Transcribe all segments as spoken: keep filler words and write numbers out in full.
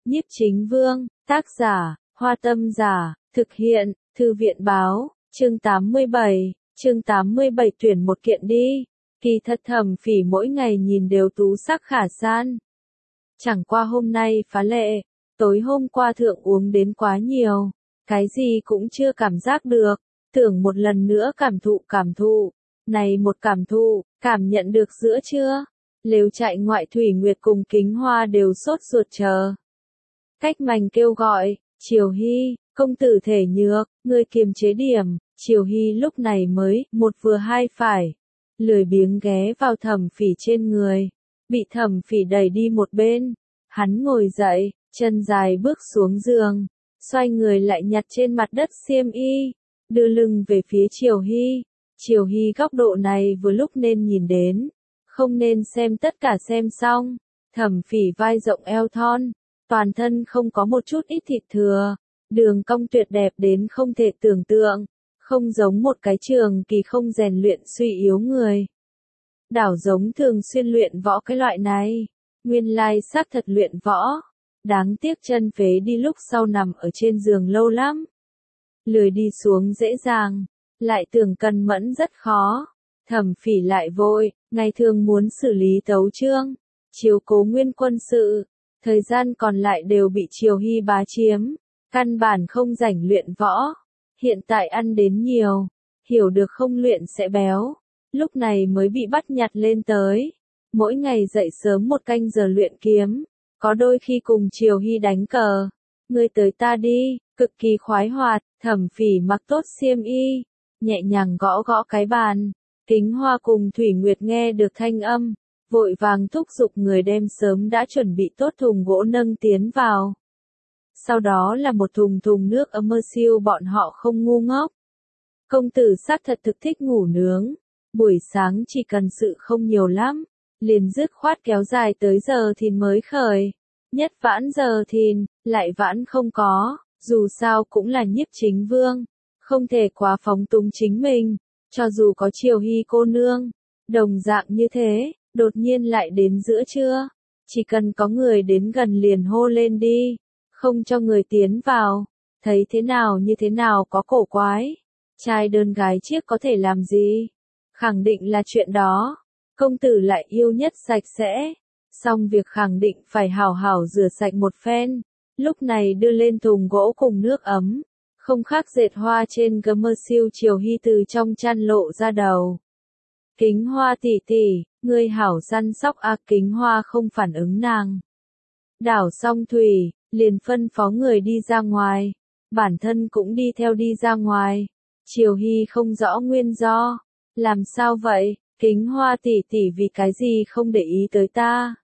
Nhiếp Chính Vương, tác giả, Hoa Tâm Giả, thực hiện, Thư viện Báo, chương tám mươi bảy, chương tám mươi bảy tuyển một kiện đi. Kỳ thật Thẩm Phỉ mỗi ngày nhìn đều tú sắc khả san. Chẳng qua hôm nay phá lệ, tối hôm qua thượng uống đến quá nhiều, cái gì cũng chưa cảm giác được, tưởng một lần nữa cảm thụ cảm thụ, này một cảm thụ, cảm nhận được giữa chưa? Lều trại ngoại Thủy Nguyệt cùng Kính Hoa đều sốt ruột chờ. Cách mành kêu gọi, Triều Hy, công tử thể nhược, ngươi kiềm chế điểm, Triều Hy lúc này mới, một vừa hai phải, lười biếng ghé vào Thẩm Phỉ trên người, bị Thẩm Phỉ đẩy đi một bên, hắn ngồi dậy, chân dài bước xuống giường, xoay người lại nhặt trên mặt đất xiêm y, đưa lưng về phía Triều Hy, Triều Hy góc độ này vừa lúc nên nhìn đến, không nên xem tất cả xem xong, Thẩm Phỉ vai rộng eo thon, toàn thân không có một chút ít thịt thừa, đường cong tuyệt đẹp đến không thể tưởng tượng, không giống một cái trường kỳ không rèn luyện suy yếu người. Đảo giống thường xuyên luyện võ cái loại này, nguyên lai xác thật luyện võ, đáng tiếc chân phế đi lúc sau nằm ở trên giường lâu lắm. Lười đi xuống dễ dàng, lại tưởng cân mẫn rất khó, Thẩm Phỉ lại vội, ngày thường muốn xử lý tấu chương, chiếu cố nguyên quân sự, thời gian còn lại đều bị Triều Hy bá chiếm, căn bản không rảnh luyện võ, hiện tại ăn đến nhiều, hiểu được không luyện sẽ béo, lúc này mới bị bắt nhặt lên tới, mỗi ngày dậy sớm một canh giờ luyện kiếm, có đôi khi cùng Triều Hy đánh cờ, ngươi tới ta đi, cực kỳ khoái hoạt, Thẩm Phỉ mặc tốt xiêm y, nhẹ nhàng gõ gõ cái bàn, Kính Hoa cùng Thủy Nguyệt nghe được thanh âm, vội vàng thúc giục người đem sớm đã chuẩn bị tốt thùng gỗ nâng tiến vào. Sau đó là một thùng thùng nước ấm mơ siêu bọn họ không ngu ngốc. Công tử xác thật thực thích ngủ nướng, buổi sáng chỉ cần sự không nhiều lắm, liền dứt khoát kéo dài tới giờ thìn mới khởi. Nhất vãn giờ thìn, lại vãn không có, dù sao cũng là Nhiếp Chính Vương, không thể quá phóng túng chính mình, cho dù có Triều Hy cô nương, đồng dạng như thế, đột nhiên lại đến giữa trưa, chỉ cần có người đến gần liền hô lên đi, không cho người tiến vào, thấy thế nào như thế nào có cổ quái, trai đơn gái chiếc có thể làm gì, khẳng định là chuyện đó, công tử lại yêu nhất sạch sẽ, xong việc khẳng định phải hảo hảo rửa sạch một phen, lúc này đưa lên thùng gỗ cùng nước ấm, không khác dệt hoa trên gấm mơ siêu. Triều Hy từ trong chăn lộ ra đầu. Kính Hoa tỷ tỷ, ngươi hảo săn sóc a. Kính Hoa không phản ứng nàng. Đảo xong thủy, liền phân phó người đi ra ngoài, bản thân cũng đi theo đi ra ngoài. Triều Hy không rõ nguyên do, làm sao vậy, Kính Hoa tỷ tỷ vì cái gì không để ý tới ta.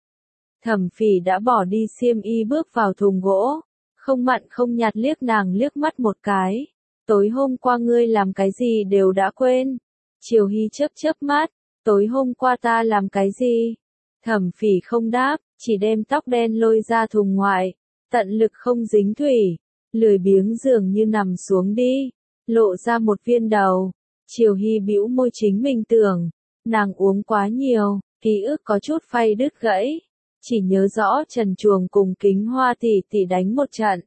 Thẩm Phỉ đã bỏ đi xiêm y bước vào thùng gỗ, không mặn không nhạt liếc nàng liếc mắt một cái. Tối hôm qua ngươi làm cái gì đều đã quên. Triều Hy chớp chớp mắt, tối hôm qua ta làm cái gì? Thẩm Phỉ không đáp, chỉ đem tóc đen lôi ra thùng ngoại, tận lực không dính thủy, lười biếng dường như nằm xuống đi, lộ ra một viên đầu. Triều Hy bĩu môi chính mình tưởng, nàng uống quá nhiều, ký ức có chút phay đứt gãy, chỉ nhớ rõ Trần Chuồng cùng Kính Hoa tỷ tỷ đánh một trận.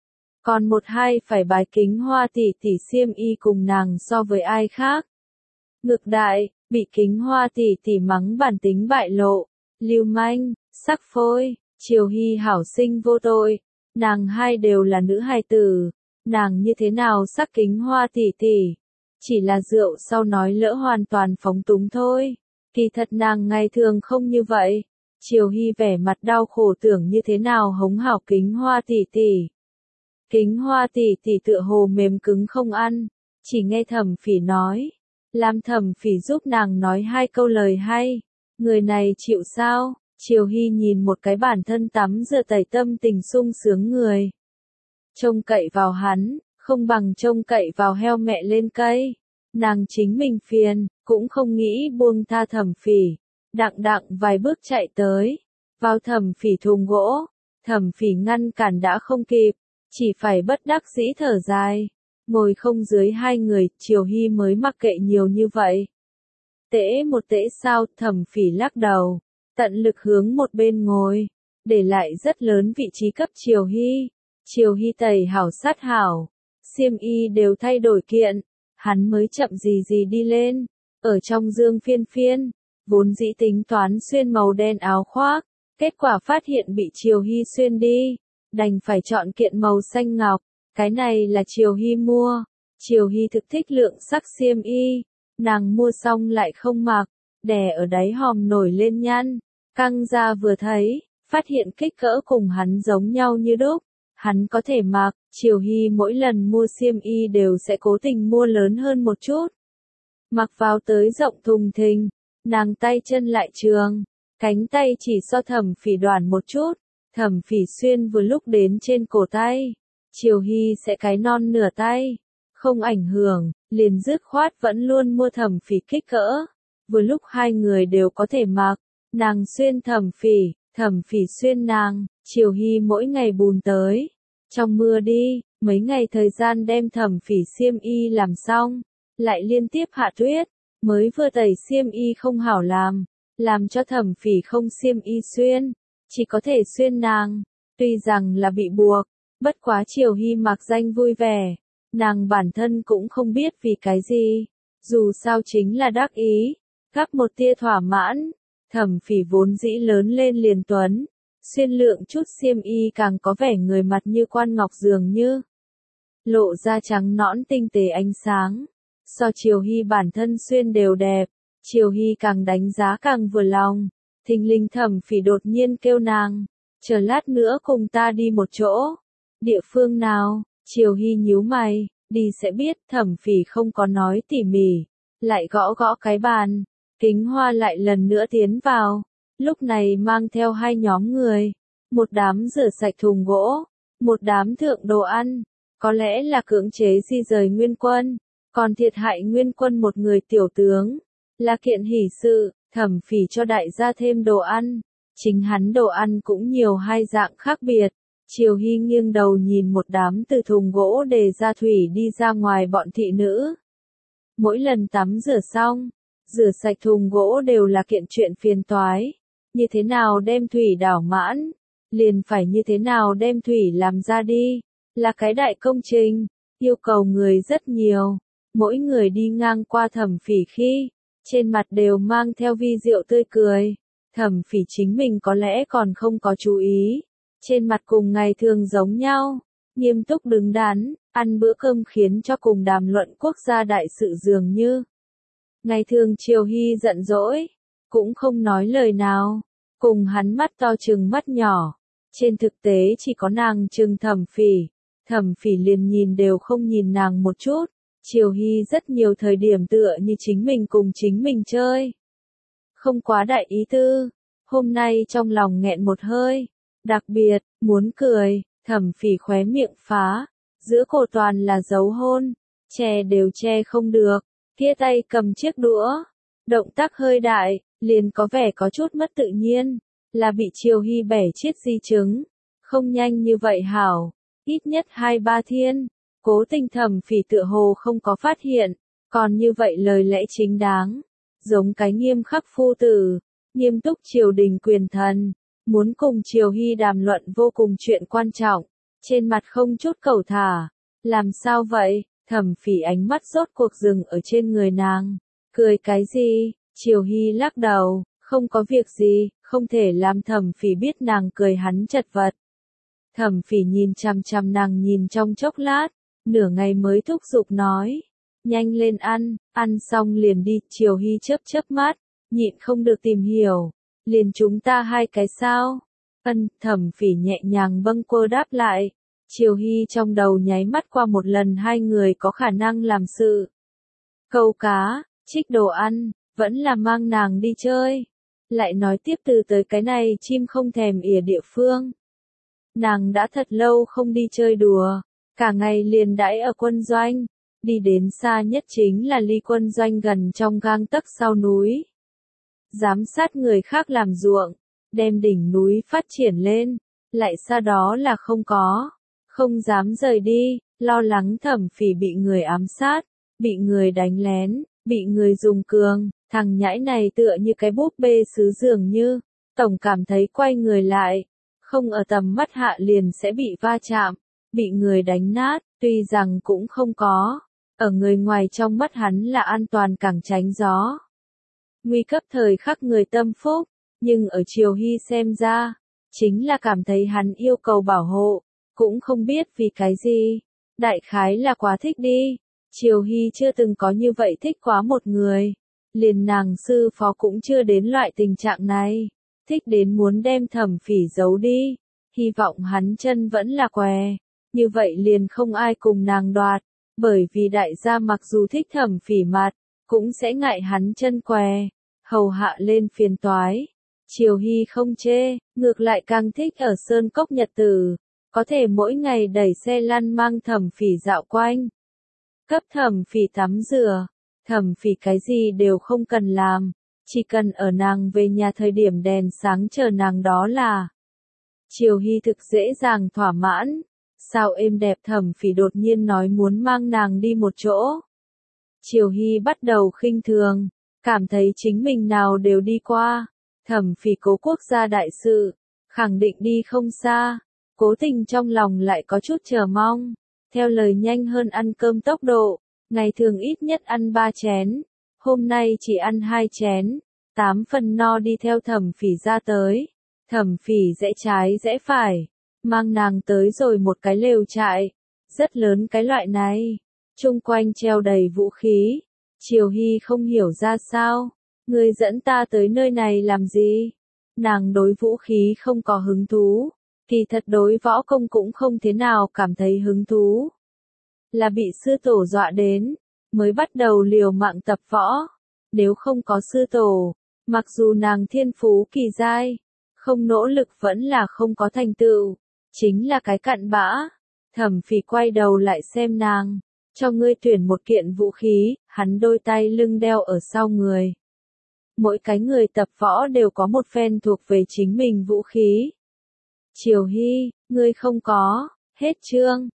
Còn một hai phải bài Kính Hoa tỷ tỷ xiêm y cùng nàng so với ai khác. Ngược đại, bị Kính Hoa tỷ tỷ mắng bản tính bại lộ, lưu manh, sắc phôi, Triều Hy hảo sinh vô tội, nàng hai đều là nữ hài tử, nàng như thế nào sắc Kính Hoa tỷ tỷ, chỉ là rượu sau nói lỡ hoàn toàn phóng túng thôi, kỳ thật nàng ngày thường không như vậy. Triều Hy vẻ mặt đau khổ tưởng như thế nào hống hảo Kính Hoa tỷ tỷ. Kính Hoa tỷ tỷ tựa hồ mềm cứng không ăn, chỉ nghe Thẩm Phỉ nói, làm Thẩm Phỉ giúp nàng nói hai câu lời hay, người này chịu sao? Triều Hy nhìn một cái bản thân tắm rửa tẩy tâm tình sung sướng người. Trông cậy vào hắn, không bằng trông cậy vào heo mẹ lên cây, nàng chính mình phiền, cũng không nghĩ buông tha Thẩm Phỉ. Đặng đặng vài bước chạy tới, vào Thẩm Phỉ thùng gỗ, Thẩm Phỉ ngăn cản đã không kịp, chỉ phải bất đắc dĩ thở dài, ngồi không dưới hai người. Triều Hy mới mặc kệ nhiều như vậy. Tễ một tễ sao? Thẩm Phỉ lắc đầu, tận lực hướng một bên ngồi, để lại rất lớn vị trí cấp Triều Hy. Triều Hy tẩy hảo sát hảo, xiêm y đều thay đổi kiện, hắn mới chậm gì gì đi lên, ở trong dương phiên phiên, vốn dĩ tính toán xuyên màu đen áo khoác, kết quả phát hiện bị Triều Hy xuyên đi, đành phải chọn kiện màu xanh ngọc, cái này là Triều Hy mua. Triều Hy thực thích lượng sắc xiêm y, nàng mua xong lại không mặc, đè ở đáy hòm nổi lên nhăn, căng ra vừa thấy, phát hiện kích cỡ cùng hắn giống nhau như đúc, hắn có thể mặc. Triều Hy mỗi lần mua xiêm y đều sẽ cố tình mua lớn hơn một chút, mặc vào tới rộng thùng thình, nàng tay chân lại trường, cánh tay chỉ so Thẩm Phỉ đoản một chút, Thẩm Phỉ xuyên vừa lúc đến trên cổ tay, Triều Hy sẽ cái non nửa tay, không ảnh hưởng, liền dứt khoát vẫn luôn mua Thẩm Phỉ kích cỡ, vừa lúc hai người đều có thể mặc, nàng xuyên Thẩm Phỉ, Thẩm Phỉ xuyên nàng, Triều Hy mỗi ngày bùn tới, trong mưa đi, mấy ngày thời gian đem Thẩm Phỉ xiêm y làm xong, lại liên tiếp hạ tuyết, mới vừa tẩy xiêm y không hảo làm, làm cho Thẩm Phỉ không xiêm y xuyên, chỉ có thể xuyên nàng, tuy rằng là bị buộc, bất quá Triều Hy mặc danh vui vẻ, nàng bản thân cũng không biết vì cái gì, dù sao chính là đắc ý, gắp một tia thỏa mãn, Thẩm Phỉ vốn dĩ lớn lên liền tuấn, xuyên lượng chút xiêm y càng có vẻ người mặt như quan ngọc dường như, lộ ra trắng nõn tinh tế ánh sáng, so Triều Hy bản thân xuyên đều đẹp, Triều Hy càng đánh giá càng vừa lòng, thình lình Thẩm Phỉ đột nhiên kêu nàng, chờ lát nữa cùng ta đi một chỗ, địa phương nào, Triều Hy nhíu mày, đi sẽ biết, Thẩm Phỉ không có nói tỉ mỉ, lại gõ gõ cái bàn, Kính Hoa lại lần nữa tiến vào, lúc này mang theo hai nhóm người, một đám rửa sạch thùng gỗ, một đám thượng đồ ăn, có lẽ là cưỡng chế di rời Nguyên Quân, còn thiệt hại Nguyên Quân một người tiểu tướng, là kiện hỷ sự, Thẩm Phỉ cho đại gia thêm đồ ăn, chính hắn đồ ăn cũng nhiều hai dạng khác biệt. Triều Hy nghiêng đầu nhìn một đám từ thùng gỗ đề ra thủy đi ra ngoài bọn thị nữ. Mỗi lần tắm rửa xong, rửa sạch thùng gỗ đều là kiện chuyện phiền toái. Như thế nào đem thủy đảo mãn, liền phải như thế nào đem thủy làm ra đi, là cái đại công trình, yêu cầu người rất nhiều. Mỗi người đi ngang qua Thẩm Phỉ khi, trên mặt đều mang theo vi diệu tươi cười. Thẩm Phỉ chính mình có lẽ còn không có chú ý. Trên mặt cùng ngày thường giống nhau, nghiêm túc đứng đắn, ăn bữa cơm khiến cho cùng đàm luận quốc gia đại sự dường như. Ngày thường Triều Hy giận dỗi, cũng không nói lời nào, cùng hắn mắt to trừng mắt nhỏ, trên thực tế chỉ có nàng trừng Thẩm Phỉ, Thẩm Phỉ liền nhìn đều không nhìn nàng một chút, Triều Hy rất nhiều thời điểm tựa như chính mình cùng chính mình chơi. Không quá đại ý tư, hôm nay trong lòng nghẹn một hơi. Đặc biệt, muốn cười, Thẩm Phỉ khóe miệng phá, giữa cổ toàn là dấu hôn, che đều che không được, kia tay cầm chiếc đũa, động tác hơi đại, liền có vẻ có chút mất tự nhiên, là bị Triều Hy bẻ chiếc di chứng, không nhanh như vậy hảo, ít nhất hai ba thiên, cố tình Thẩm Phỉ tựa hồ không có phát hiện, còn như vậy lời lẽ chính đáng, giống cái nghiêm khắc phu tử, nghiêm túc triều đình quyền thần. Muốn cùng Triều Hy đàm luận vô cùng chuyện quan trọng, trên mặt không chút cầu thả. Làm sao vậy? Thẩm Phỉ ánh mắt rốt cuộc dừng ở trên người nàng. Cười cái gì? Triều Hy lắc đầu, không có việc gì, không thể làm Thẩm Phỉ biết nàng cười hắn chật vật. Thẩm Phỉ nhìn chằm chằm nàng nhìn trong chốc lát, nửa ngày mới thúc giục nói. Nhanh lên ăn, ăn xong liền đi. Triều Hy chớp chớp mắt, nhịn không được tìm hiểu. Liền chúng ta hai cái sao? Ân, Thẩm Phỉ nhẹ nhàng bâng quơ đáp lại. Triều Hy trong đầu nháy mắt qua một lần hai người có khả năng làm sự. Câu cá, trích đồ ăn, vẫn là mang nàng đi chơi. Lại nói tiếp từ tới cái này chim không thèm ỉa địa phương. Nàng đã thật lâu không đi chơi đùa, cả ngày liền đãi ở quân doanh, đi đến xa nhất chính là ly quân doanh gần trong gang tấc sau núi. Giám sát người khác làm ruộng, đem đỉnh núi phát triển lên, lại xa đó là không có, không dám rời đi, lo lắng Thẩm Phỉ bị người ám sát, bị người đánh lén, bị người dùng cường, thằng nhãi này tựa như cái búp bê sứ dường như, tổng cảm thấy quay người lại, không ở tầm mắt hạ liền sẽ bị va chạm, bị người đánh nát, tuy rằng cũng không có. Ở người ngoài trong mắt hắn là an toàn càng tránh gió. Nguy cấp thời khắc người tâm phúc, nhưng ở Triều Hy xem ra, chính là cảm thấy hắn yêu cầu bảo hộ, cũng không biết vì cái gì. Đại khái là quá thích đi, Triều Hy chưa từng có như vậy thích quá một người. Liền nàng sư phó cũng chưa đến loại tình trạng này, thích đến muốn đem Thẩm Phỉ giấu đi, hy vọng hắn chân vẫn là què, như vậy liền không ai cùng nàng đoạt, bởi vì đại gia mặc dù thích Thẩm Phỉ mặt, cũng sẽ ngại hắn chân què, hầu hạ lên phiền toái. Triều Hy không chê, ngược lại càng thích ở Sơn Cốc nhật tử, có thể mỗi ngày đẩy xe lăn mang Thẩm Phỉ dạo quanh, cấp Thẩm Phỉ tắm rửa. Thẩm Phỉ cái gì đều không cần làm, chỉ cần ở nàng về nhà thời điểm đèn sáng chờ nàng đó là. Triều Hy thực dễ dàng thỏa mãn, sao êm đẹp Thẩm Phỉ đột nhiên nói muốn mang nàng đi một chỗ. Triều Hy bắt đầu khinh thường, cảm thấy chính mình nào đều đi qua, Thẩm Phỉ cố quốc gia đại sự, khẳng định đi không xa, cố tình trong lòng lại có chút chờ mong, theo lời nhanh hơn ăn cơm tốc độ. Ngày thường ít nhất ăn ba chén, hôm nay chỉ ăn hai chén, tám phần no đi theo Thẩm Phỉ ra tới. Thẩm Phỉ rẽ trái rẽ phải, mang nàng tới rồi một cái lều trại, rất lớn cái loại này, chung quanh treo đầy vũ khí. Triều Hy không hiểu ra sao, người dẫn ta tới nơi này làm gì? Nàng đối vũ khí không có hứng thú, kỳ thật đối võ công cũng không thế nào cảm thấy hứng thú. Là bị sư tổ dọa đến, mới bắt đầu liều mạng tập võ. Nếu không có sư tổ, mặc dù nàng thiên phú kỳ giai, không nỗ lực vẫn là không có thành tựu, chính là cái cặn bã. Thẩm Phỉ quay đầu lại xem nàng, cho ngươi tuyển một kiện vũ khí, hắn đôi tay lưng đeo ở sau người. Mỗi cái người tập võ đều có một phen thuộc về chính mình vũ khí. Triều Hy, ngươi không có, hết chương.